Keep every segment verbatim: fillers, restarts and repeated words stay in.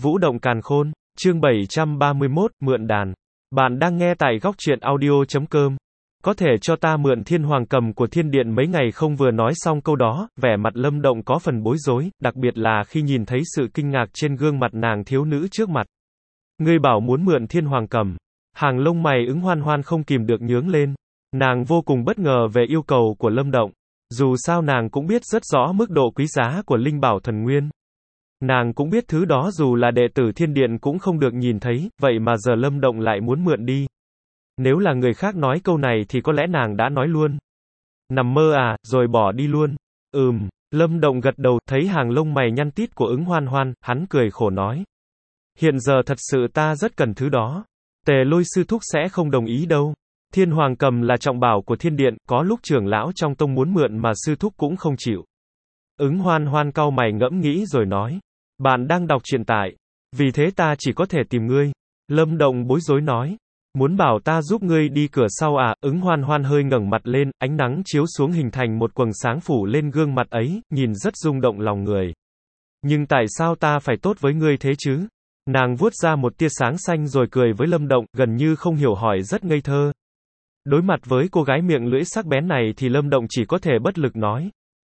Vũ động càn khôn, chương bảy trăm ba mươi mốt, mượn đàn. Bạn đang nghe tại góc truyện audio chấm com. Có thể cho ta mượn thiên hoàng cầm của thiên điện mấy ngày không? Vừa nói xong câu đó, vẻ mặt Lâm Động có phần bối rối, đặc biệt là khi nhìn thấy sự kinh ngạc trên gương mặt nàng thiếu nữ trước mặt. Ngươi bảo muốn mượn thiên hoàng cầm. Hàng lông mày Ứng Hoan Hoan không kìm được nhướng lên. Nàng vô cùng bất ngờ về yêu cầu của Lâm Động. Dù sao nàng cũng biết rất rõ mức độ quý giá của linh bảo thần nguyên. Nàng cũng biết thứ đó dù là đệ tử thiên điện cũng không được nhìn thấy, vậy mà giờ Lâm Động lại muốn mượn đi. Nếu là người khác nói câu này thì có lẽ nàng đã nói luôn. Nằm mơ à, rồi bỏ đi luôn. Ừm, Lâm Động gật đầu, thấy hàng lông mày nhăn tít của Ứng Hoan Hoan, hắn cười khổ nói. Hiện giờ thật sự ta rất cần thứ đó. Tề Lôi sư thúc sẽ không đồng ý đâu. Thiên hoàng cầm là trọng bảo của thiên điện, có lúc trưởng lão trong tông muốn mượn mà sư thúc cũng không chịu. Ứng Hoan Hoan cau mày ngẫm nghĩ rồi nói. Bạn đang đọc truyện tại. Vì thế ta chỉ có thể tìm ngươi. Lâm Động bối rối nói. Muốn bảo ta giúp ngươi đi cửa sau à? Ứng Hoan Hoan hơi ngẩng mặt lên, ánh nắng chiếu xuống hình thành một quầng sáng phủ lên gương mặt ấy, nhìn rất rung động lòng người. Nhưng tại sao ta phải tốt với ngươi thế chứ? Nàng vuốt ra một tia sáng xanh rồi cười với Lâm Động, gần như không hiểu hỏi rất ngây thơ. Đối mặt với cô gái miệng lưỡi sắc bén này thì Lâm Động chỉ có thể bất lực nói.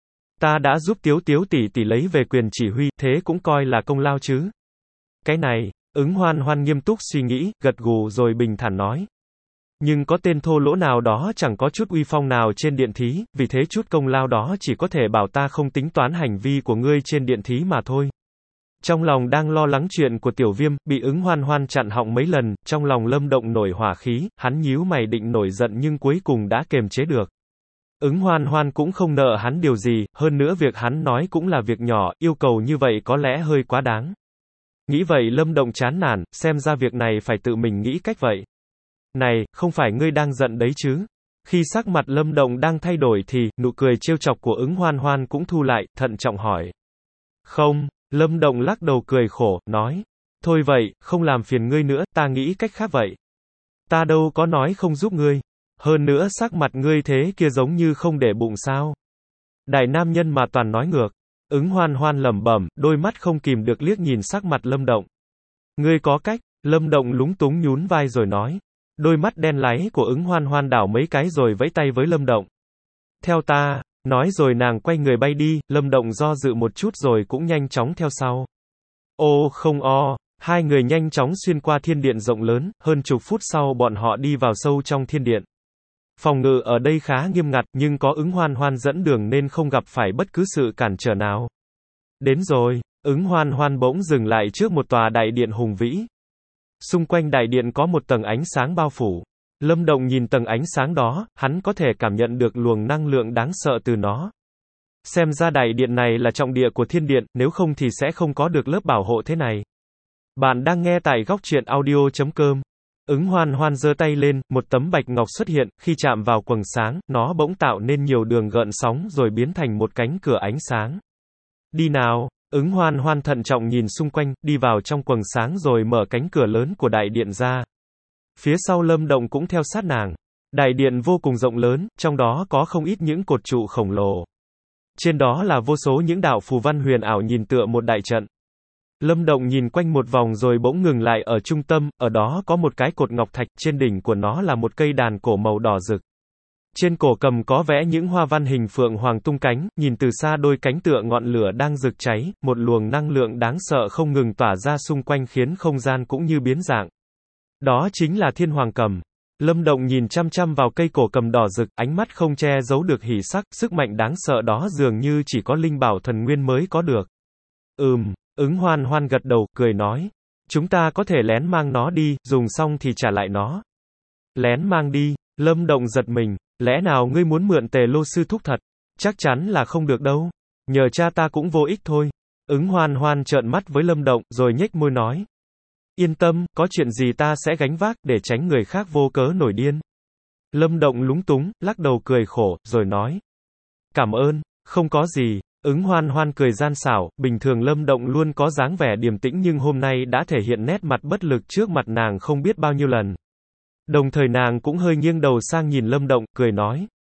Ta đã giúp Tiếu Tiếu tỷ tỷ lấy về quyền chỉ huy, thế cũng coi là công lao chứ. Cái này, Ứng Hoan Hoan nghiêm túc suy nghĩ, gật gù rồi bình thản nói. Nhưng có tên thô lỗ nào đó chẳng có chút uy phong nào trên điện thí, vì thế chút công lao đó chỉ có thể bảo ta không tính toán hành vi của ngươi trên điện thí mà thôi. Trong lòng đang lo lắng chuyện của Tiểu Viêm, bị Ứng Hoan Hoan chặn họng mấy lần, trong lòng Lâm Động nổi hỏa khí, hắn nhíu mày định nổi giận nhưng cuối cùng đã kềm chế được. Ứng Hoan Hoan cũng không nợ hắn điều gì, hơn nữa việc hắn nói cũng là việc nhỏ, yêu cầu như vậy có lẽ hơi quá đáng. Nghĩ vậy Lâm Động chán nản, xem ra việc này phải tự mình nghĩ cách vậy. Này, không phải ngươi đang giận đấy chứ? Khi sắc mặt Lâm Động đang thay đổi thì, nụ cười trêu chọc của Ứng Hoan Hoan cũng thu lại, thận trọng hỏi. Không, Lâm Động lắc đầu cười khổ, nói. Thôi vậy, không làm phiền ngươi nữa, ta nghĩ cách khác vậy. Ta đâu có nói không giúp ngươi. Hơn nữa sắc mặt ngươi thế kia giống như không để bụng sao. Đại nam nhân mà toàn nói ngược. Ứng Hoan Hoan lẩm bẩm, đôi mắt không kìm được liếc nhìn sắc mặt Lâm Động. Ngươi có cách, Lâm Động lúng túng nhún vai rồi nói. Đôi mắt đen láy của Ứng Hoan Hoan đảo mấy cái rồi vẫy tay với Lâm Động. Theo ta, nói rồi nàng quay người bay đi, Lâm Động do dự một chút rồi cũng nhanh chóng theo sau. Ô không o, hai người nhanh chóng xuyên qua thiên điện rộng lớn, hơn chục phút sau bọn họ đi vào sâu trong thiên điện. Phòng ngự ở đây khá nghiêm ngặt, nhưng có Ứng Hoan Hoan dẫn đường nên không gặp phải bất cứ sự cản trở nào. Đến rồi, Ứng Hoan Hoan bỗng dừng lại trước một tòa đại điện hùng vĩ. Xung quanh đại điện có một tầng ánh sáng bao phủ. Lâm Động nhìn tầng ánh sáng đó, hắn có thể cảm nhận được luồng năng lượng đáng sợ từ nó. Xem ra đại điện này là trọng địa của thiên điện, nếu không thì sẽ không có được lớp bảo hộ thế này. Bạn đang nghe tại góc truyện audio chấm com. Ứng Hoan Hoan giơ tay lên, một tấm bạch ngọc xuất hiện, khi chạm vào quầng sáng, nó bỗng tạo nên nhiều đường gợn sóng rồi biến thành một cánh cửa ánh sáng. Đi nào, Ứng Hoan Hoan thận trọng nhìn xung quanh, đi vào trong quầng sáng rồi mở cánh cửa lớn của đại điện ra. Phía sau Lâm Động cũng theo sát nàng. Đại điện vô cùng rộng lớn, trong đó có không ít những cột trụ khổng lồ. Trên đó là vô số những đạo phù văn huyền ảo nhìn tựa một đại trận. Lâm Động nhìn quanh một vòng rồi bỗng ngừng lại ở trung tâm, ở đó có một cái cột ngọc thạch, trên đỉnh của nó là một cây đàn cổ màu đỏ rực. Trên cổ cầm có vẽ những hoa văn hình phượng hoàng tung cánh, nhìn từ xa đôi cánh tựa ngọn lửa đang rực cháy, một luồng năng lượng đáng sợ không ngừng tỏa ra xung quanh khiến không gian cũng như biến dạng. Đó chính là thiên hoàng cầm. Lâm Động nhìn chăm chăm vào cây cổ cầm đỏ rực, ánh mắt không che giấu được hỉ sắc, sức mạnh đáng sợ đó dường như chỉ có linh bảo thần nguyên mới có được. Ừm, Ứng Hoan Hoan gật đầu, cười nói. Chúng ta có thể lén mang nó đi, dùng xong thì trả lại nó. Lén mang đi, Lâm Động giật mình, lẽ nào ngươi muốn mượn Tề Lô sư thúc thật? Chắc chắn là không được đâu. Nhờ cha ta cũng vô ích thôi. Ứng Hoan Hoan trợn mắt với Lâm Động, rồi nhếch môi nói. Yên tâm, có chuyện gì ta sẽ gánh vác, để tránh người khác vô cớ nổi điên. Lâm Động lúng túng, lắc đầu cười khổ, rồi nói. Cảm ơn, không có gì. Ứng Hoan Hoan cười gian xảo, bình thường Lâm Động luôn có dáng vẻ điềm tĩnh nhưng hôm nay đã thể hiện nét mặt bất lực trước mặt nàng không biết bao nhiêu lần. Đồng thời nàng cũng hơi nghiêng đầu sang nhìn Lâm Động, cười nói.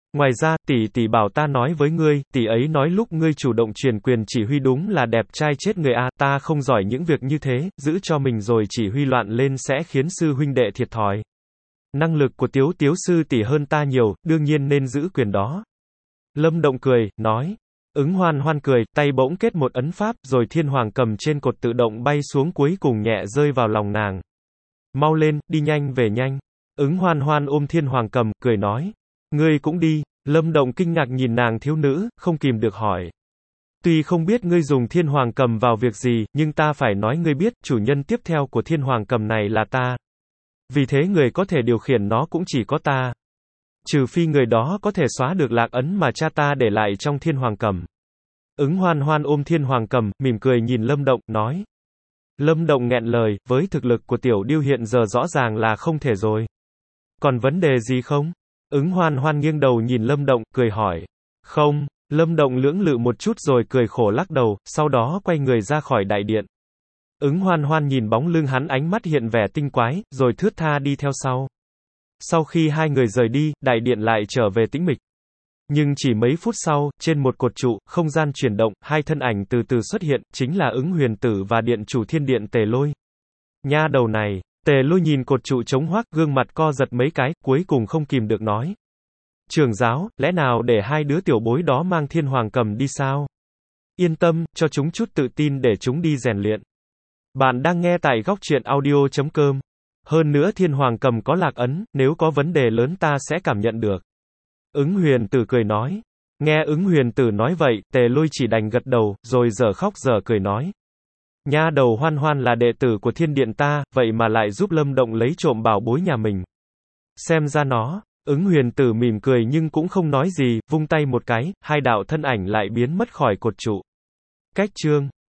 Ngoài ra, tỷ tỷ bảo ta nói với ngươi, tỷ ấy nói lúc ngươi chủ động truyền quyền chỉ huy đúng là đẹp trai chết người a, ta không giỏi những việc như thế, giữ cho mình rồi chỉ huy loạn lên sẽ khiến sư huynh đệ thiệt thòi. Năng lực của Tiếu Tiếu sư tỷ hơn ta nhiều, đương nhiên nên giữ quyền đó. Lâm Động cười, nói. Ứng Hoan Hoan cười, tay bỗng kết một ấn pháp, rồi thiên hoàng cầm trên cột tự động bay xuống cuối cùng nhẹ rơi vào lòng nàng. Mau lên, đi nhanh về nhanh. Ứng Hoan Hoan ôm thiên hoàng cầm, cười nói. Ngươi cũng đi. Lâm Động kinh ngạc nhìn nàng thiếu nữ, không kìm được hỏi. Tuy không biết ngươi dùng thiên hoàng cầm vào việc gì, nhưng ta phải nói ngươi biết, chủ nhân tiếp theo của thiên hoàng cầm này là ta. Vì thế người có thể điều khiển nó cũng chỉ có ta. Trừ phi người đó có thể xóa được lạc ấn mà cha ta để lại trong thiên hoàng cầm. Ứng Hoan Hoan ôm thiên hoàng cầm, mỉm cười nhìn Lâm Động, nói. Lâm Động nghẹn lời, với thực lực của tiểu điêu hiện giờ rõ ràng là không thể rồi. Còn vấn đề gì không? Ứng Hoan Hoan nghiêng đầu nhìn Lâm Động, cười hỏi. Không, Lâm Động lưỡng lự một chút rồi cười khổ lắc đầu, sau đó quay người ra khỏi đại điện. Ứng Hoan Hoan nhìn bóng lưng hắn ánh mắt hiện vẻ tinh quái, rồi thướt tha đi theo sau. Sau khi hai người rời đi, đại điện lại trở về tĩnh mịch. Nhưng chỉ mấy phút sau, trên một cột trụ, không gian chuyển động, hai thân ảnh từ từ xuất hiện, chính là Ứng Huyền Tử và điện chủ thiên điện Tề Lôi. Nha đầu này, Tề Lôi nhìn cột trụ trống hoác, gương mặt co giật mấy cái, cuối cùng không kìm được nói. Trưởng giáo, lẽ nào để hai đứa tiểu bối đó mang thiên hoàng cầm đi sao? Yên tâm, cho chúng chút tự tin để chúng đi rèn luyện. Bạn đang nghe tại góc truyện audio chấm com. Hơn nữa thiên hoàng cầm có lạc ấn, nếu có vấn đề lớn ta sẽ cảm nhận được. Ứng Huyền Tử cười nói. Nghe Ứng Huyền Tử nói vậy, Tề Lôi chỉ đành gật đầu, rồi dở khóc dở cười nói. Nha đầu Hoan Hoan là đệ tử của thiên điện ta, vậy mà lại giúp Lâm Động lấy trộm bảo bối nhà mình. Xem ra nó, Ứng Huyền Tử mỉm cười nhưng cũng không nói gì, vung tay một cái, hai đạo thân ảnh lại biến mất khỏi cột trụ. Cách chương